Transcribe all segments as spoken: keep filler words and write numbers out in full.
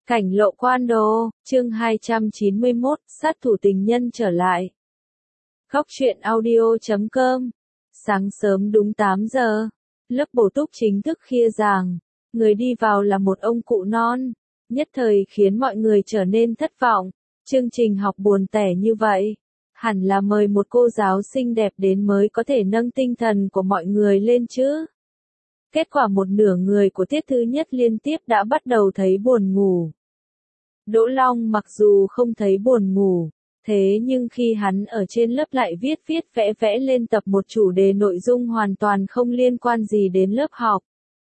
Cảnh lộ quan đồ, chương hai trăm chín mươi mốt, sát thủ tình nhân trở lại. Góc truyện audio chấm com. Sáng sớm đúng tám giờ, lớp bổ túc chính thức khai giảng. Người đi vào là một ông cụ non, nhất thời khiến mọi người trở nên thất vọng. Chương trình học buồn tẻ như vậy, hẳn là mời một cô giáo xinh đẹp đến mới có thể nâng tinh thần của mọi người lên chứ. Kết quả một nửa người của tiết thứ nhất liên tiếp đã bắt đầu thấy buồn ngủ. Đỗ Long mặc dù không thấy buồn ngủ, thế nhưng khi hắn ở trên lớp lại viết viết vẽ vẽ lên tập một chủ đề nội dung hoàn toàn không liên quan gì đến lớp học.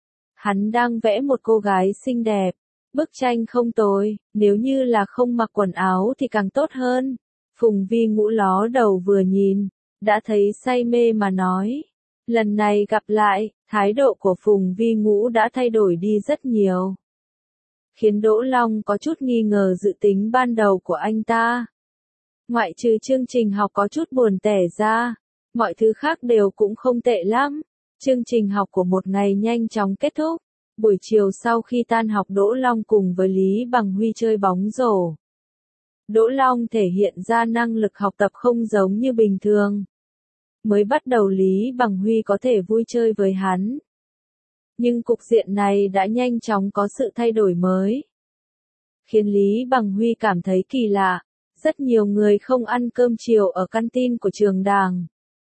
Hắn đang vẽ một cô gái xinh đẹp, bức tranh không tồi, nếu như là không mặc quần áo thì càng tốt hơn. Phùng Vi Ngũ ló đầu vừa nhìn, đã thấy say mê mà nói. Lần này gặp lại, thái độ của Phùng Vi Ngũ đã thay đổi đi rất nhiều, khiến Đỗ Long có chút nghi ngờ dự tính ban đầu của anh ta. Ngoại trừ chương trình học có chút buồn tẻ ra, mọi thứ khác đều cũng không tệ lắm. Chương trình học của một ngày nhanh chóng kết thúc. Buổi chiều sau khi tan học Đỗ Long cùng với Lý Bằng Huy chơi bóng rổ. Đỗ Long thể hiện ra năng lực học tập không giống như bình thường. Mới bắt đầu Lý Bằng Huy có thể vui chơi với hắn. Nhưng cục diện này đã nhanh chóng có sự thay đổi mới, khiến Lý Bằng Huy cảm thấy kỳ lạ. Rất nhiều người không ăn cơm chiều ở canteen của trường đàng.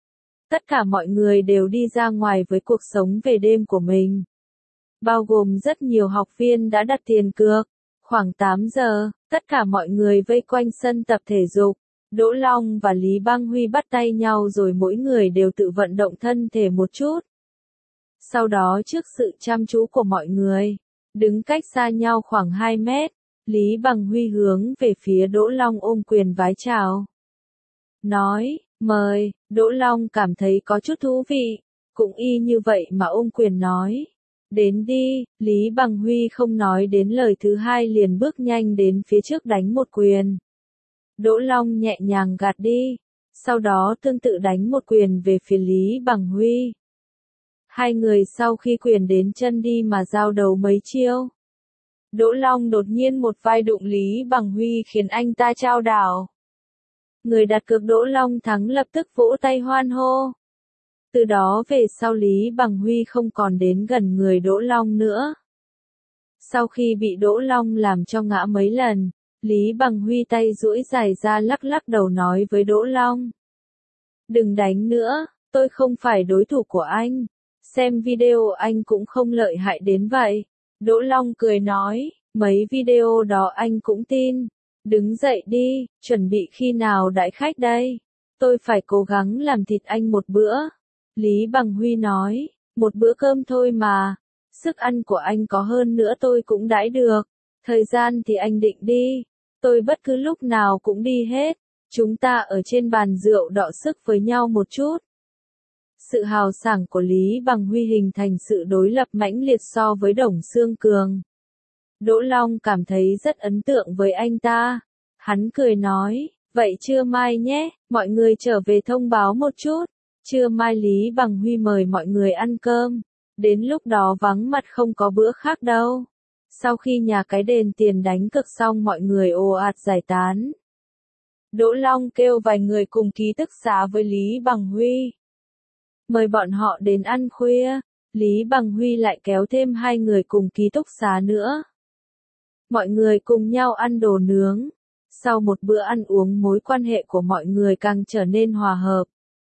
Tất cả mọi người đều đi ra ngoài với cuộc sống về đêm của mình. Bao gồm rất nhiều học viên đã đặt tiền cược. Khoảng tám giờ, tất cả mọi người vây quanh sân tập thể dục. Đỗ Long và Lý Bằng Huy bắt tay nhau rồi mỗi người đều tự vận động thân thể một chút. Sau đó trước sự chăm chú của mọi người, đứng cách xa nhau khoảng hai mét, Lý Bằng Huy hướng về phía Đỗ Long ôm quyền vái chào. Nói, mời, Đỗ Long cảm thấy có chút thú vị, cũng y như vậy mà ôm quyền nói. Đến đi, Lý Bằng Huy không nói đến lời thứ hai liền bước nhanh đến phía trước đánh một quyền. Đỗ Long nhẹ nhàng gạt đi, sau đó tương tự đánh một quyền về phía Lý Bằng Huy. Hai người sau khi quyền đến chân đi mà giao đấu mấy chiêu. Đỗ Long đột nhiên một vai đụng Lý Bằng Huy khiến anh ta chao đảo. Người đặt cược Đỗ Long thắng lập tức vỗ tay hoan hô. Từ đó về sau Lý Bằng Huy không còn đến gần người Đỗ Long nữa. Sau khi bị Đỗ Long làm cho ngã mấy lần, Lý Bằng Huy tay duỗi dài ra lắc lắc đầu nói với Đỗ Long. Đừng đánh nữa, tôi không phải đối thủ của anh. Xem video anh cũng không lợi hại đến vậy. Đỗ Long cười nói, mấy video đó anh cũng tin. Đứng dậy đi, chuẩn bị khi nào đãi khách đây? Tôi phải cố gắng làm thịt anh một bữa. Lý Bằng Huy nói, một bữa cơm thôi mà. Sức ăn của anh có hơn nữa tôi cũng đãi được. Thời gian thì anh định đi. Tôi bất cứ lúc nào cũng đi hết. Chúng ta ở trên bàn rượu đọ sức với nhau một chút. Sự hào sảng của Lý Bằng Huy hình thành sự đối lập mãnh liệt so với Đồng Xương Cường. Đỗ Long cảm thấy rất ấn tượng với anh ta. Hắn cười nói, vậy trưa mai nhé, mọi người trở về thông báo một chút. Trưa mai Lý Bằng Huy mời mọi người ăn cơm. Đến lúc đó vắng mặt không có bữa khác đâu. Sau khi nhà cái đền tiền đánh cược xong mọi người ồ ạt giải tán. Đỗ Long kêu vài người cùng ký túc xá với Lý Bằng Huy. Mời bọn họ đến ăn khuya, Lý Bằng Huy lại kéo thêm hai người cùng ký túc xá nữa. Mọi người cùng nhau ăn đồ nướng. Sau một bữa ăn uống mối quan hệ của mọi người càng trở nên hòa hợp.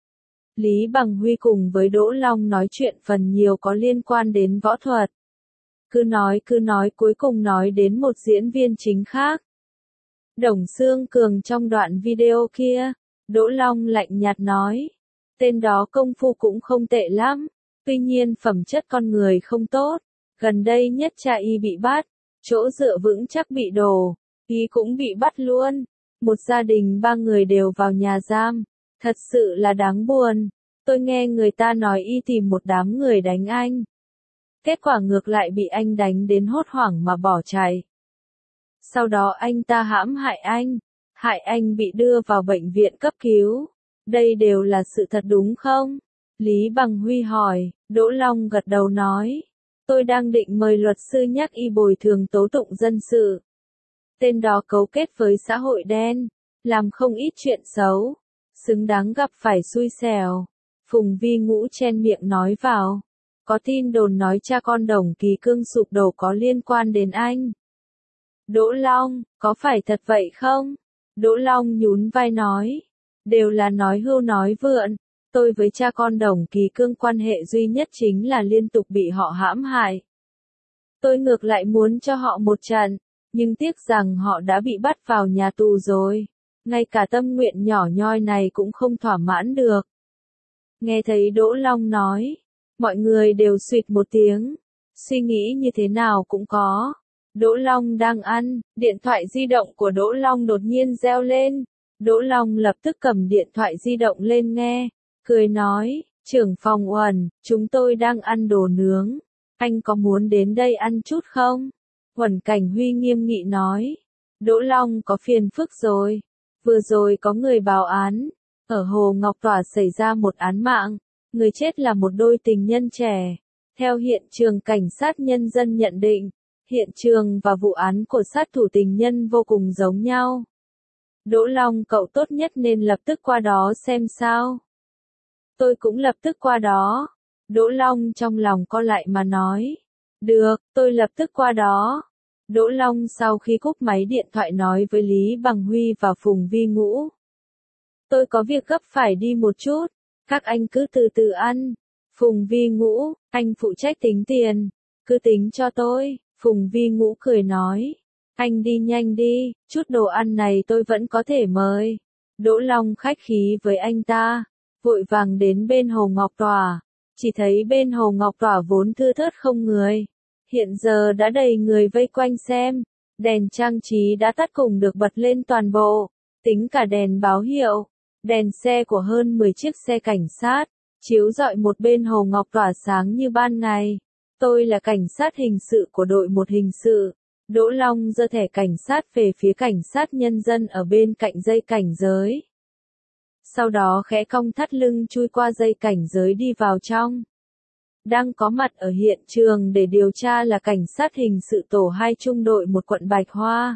Lý Bằng Huy cùng với Đỗ Long nói chuyện phần nhiều có liên quan đến võ thuật. Cứ nói cứ nói cuối cùng nói đến một diễn viên chính khác. Đồng Xương Cường trong đoạn video kia, Đỗ Long lạnh nhạt nói. Tên đó công phu cũng không tệ lắm, tuy nhiên phẩm chất con người không tốt. Gần đây nhất cha y bị bắt, chỗ dựa vững chắc bị đổ, y cũng bị bắt luôn. Một gia đình ba người đều vào nhà giam, thật sự là đáng buồn. Tôi nghe người ta nói y tìm một đám người đánh anh. Kết quả ngược lại bị anh đánh đến hốt hoảng mà bỏ chạy. Sau đó anh ta hãm hại anh, hại anh bị đưa vào bệnh viện cấp cứu. Đây đều là sự thật đúng không? Lý Bằng Huy hỏi, Đỗ Long gật đầu nói. Tôi đang định mời luật sư nhắc y bồi thường tố tụng dân sự. Tên đó cấu kết với xã hội đen, làm không ít chuyện xấu, xứng đáng gặp phải xui xẻo. Phùng Vi Ngũ chen miệng nói vào. Có tin đồn nói cha con Đồng Kỳ Cương sụp đổ có liên quan đến anh. Đỗ Long, có phải thật vậy không? Đỗ Long nhún vai nói. Đều là nói hưu nói vượn. Tôi với cha con Đồng Kỳ Cương quan hệ duy nhất chính là liên tục bị họ hãm hại. Tôi ngược lại muốn cho họ một trận, nhưng tiếc rằng họ đã bị bắt vào nhà tù rồi. Ngay cả tâm nguyện nhỏ nhoi này cũng không thỏa mãn được. Nghe thấy Đỗ Long nói, mọi người đều suýt một tiếng. Suy nghĩ như thế nào cũng có. Đỗ Long đang ăn, điện thoại di động của Đỗ Long đột nhiên reo lên. Đỗ Long lập tức cầm điện thoại di động lên nghe, cười nói, trưởng phòng Uẩn, chúng tôi đang ăn đồ nướng. Anh có muốn đến đây ăn chút không? Uẩn Cảnh Huy nghiêm nghị nói. Đỗ Long có phiền phức rồi. Vừa rồi có người báo án. Ở Hồ Ngọc Tỏa xảy ra một án mạng. Người chết là một đôi tình nhân trẻ. Theo hiện trường cảnh sát nhân dân nhận định, hiện trường và vụ án của sát thủ tình nhân vô cùng giống nhau. Đỗ Long cậu tốt nhất nên lập tức qua đó xem sao. Tôi cũng lập tức qua đó. Đỗ Long trong lòng co lại mà nói. Được, tôi lập tức qua đó. Đỗ Long sau khi cúp máy điện thoại nói với Lý Bằng Huy và Phùng Vi Ngũ. Tôi có việc gấp phải đi một chút, các anh cứ từ từ ăn. Phùng Vi Ngũ, anh phụ trách tính tiền, cứ tính cho tôi. Phùng Vi Ngũ cười nói. Anh đi nhanh đi, chút đồ ăn này tôi vẫn có thể mời. Đỗ Long khách khí với anh ta, vội vàng đến bên Hồ Ngọc Tỏa. Chỉ thấy bên Hồ Ngọc Tỏa vốn thưa thớt không người. Hiện giờ đã đầy người vây quanh xem. Đèn trang trí đã tắt cùng được bật lên toàn bộ. Tính cả đèn báo hiệu. Đèn xe của hơn mười chiếc xe cảnh sát. Chiếu rọi một bên Hồ Ngọc Tỏa sáng như ban ngày. Tôi là cảnh sát hình sự của đội một hình sự. Đỗ Long giơ thẻ cảnh sát về phía cảnh sát nhân dân ở bên cạnh dây cảnh giới. Sau đó khẽ cong thắt lưng chui qua dây cảnh giới đi vào trong. Đang có mặt ở hiện trường để điều tra là cảnh sát hình sự tổ hai trung đội một quận Bạch Hoa.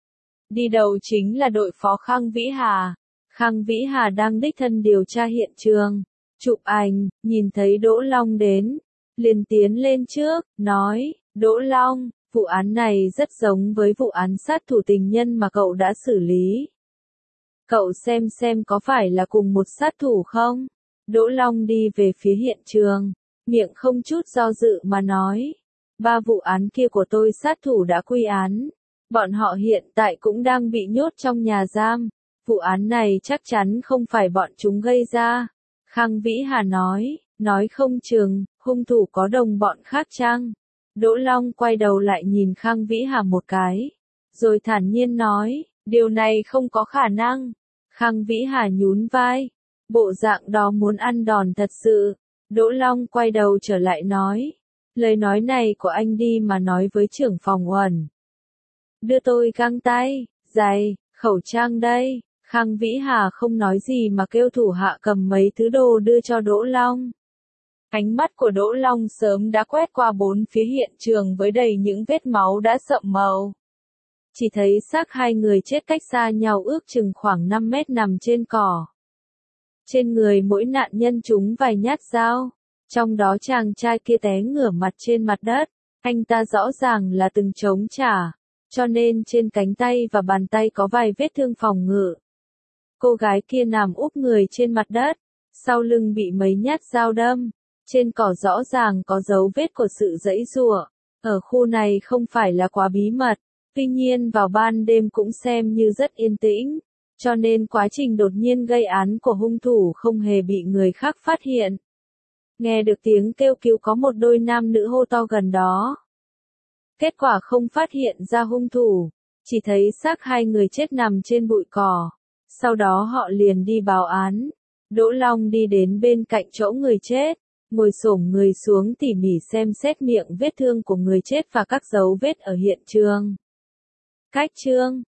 Đi đầu chính là đội phó Khang Vĩ Hà. Khang Vĩ Hà đang đích thân điều tra hiện trường, chụp ảnh, nhìn thấy Đỗ Long đến, liền tiến lên trước, nói, Đỗ Long, vụ án này rất giống với vụ án sát thủ tình nhân mà cậu đã xử lý. Cậu xem xem có phải là cùng một sát thủ không? Đỗ Long đi về phía hiện trường, miệng không chút do dự mà nói. Ba vụ án kia của tôi sát thủ đã quy án. Bọn họ hiện tại cũng đang bị nhốt trong nhà giam. Vụ án này chắc chắn không phải bọn chúng gây ra. Khang Vĩ Hà nói, nói không chừng, hung thủ có đồng bọn khác chăng? Đỗ Long quay đầu lại nhìn Khang Vĩ Hà một cái, rồi thản nhiên nói, điều này không có khả năng. Khang Vĩ Hà nhún vai, bộ dạng đó muốn ăn đòn thật sự. Đỗ Long quay đầu trở lại nói, lời nói này của anh đi mà nói với trưởng phòng Uẩn. Đưa tôi găng tay, giày, khẩu trang đây. Khang Vĩ Hà không nói gì mà kêu thủ hạ cầm mấy thứ đồ đưa cho Đỗ Long. Ánh mắt của Đỗ Long sớm đã quét qua bốn phía hiện trường với đầy những vết máu đã sậm màu. Chỉ thấy xác hai người chết cách xa nhau ước chừng khoảng năm mét nằm trên cỏ. Trên người mỗi nạn nhân trúng vài nhát dao. Trong đó chàng trai kia té ngửa mặt trên mặt đất. Anh ta rõ ràng là từng chống trả. Cho nên trên cánh tay và bàn tay có vài vết thương phòng ngự. Cô gái kia nằm úp người trên mặt đất. Sau lưng bị mấy nhát dao đâm. Trên cỏ rõ ràng có dấu vết của sự giãy giụa. Ở khu này không phải là quá bí mật. Tuy nhiên vào ban đêm cũng xem như rất yên tĩnh. Cho nên quá trình đột nhiên gây án của hung thủ không hề bị người khác phát hiện. Nghe được tiếng kêu cứu có một đôi nam nữ hô to gần đó. Kết quả không phát hiện ra hung thủ. Chỉ thấy xác hai người chết nằm trên bụi cỏ. Sau đó họ liền đi báo án. Đỗ Long đi đến bên cạnh chỗ người chết. Ngồi xổm người xuống tỉ mỉ xem xét miệng vết thương của người chết và các dấu vết ở hiện trường. Cách chương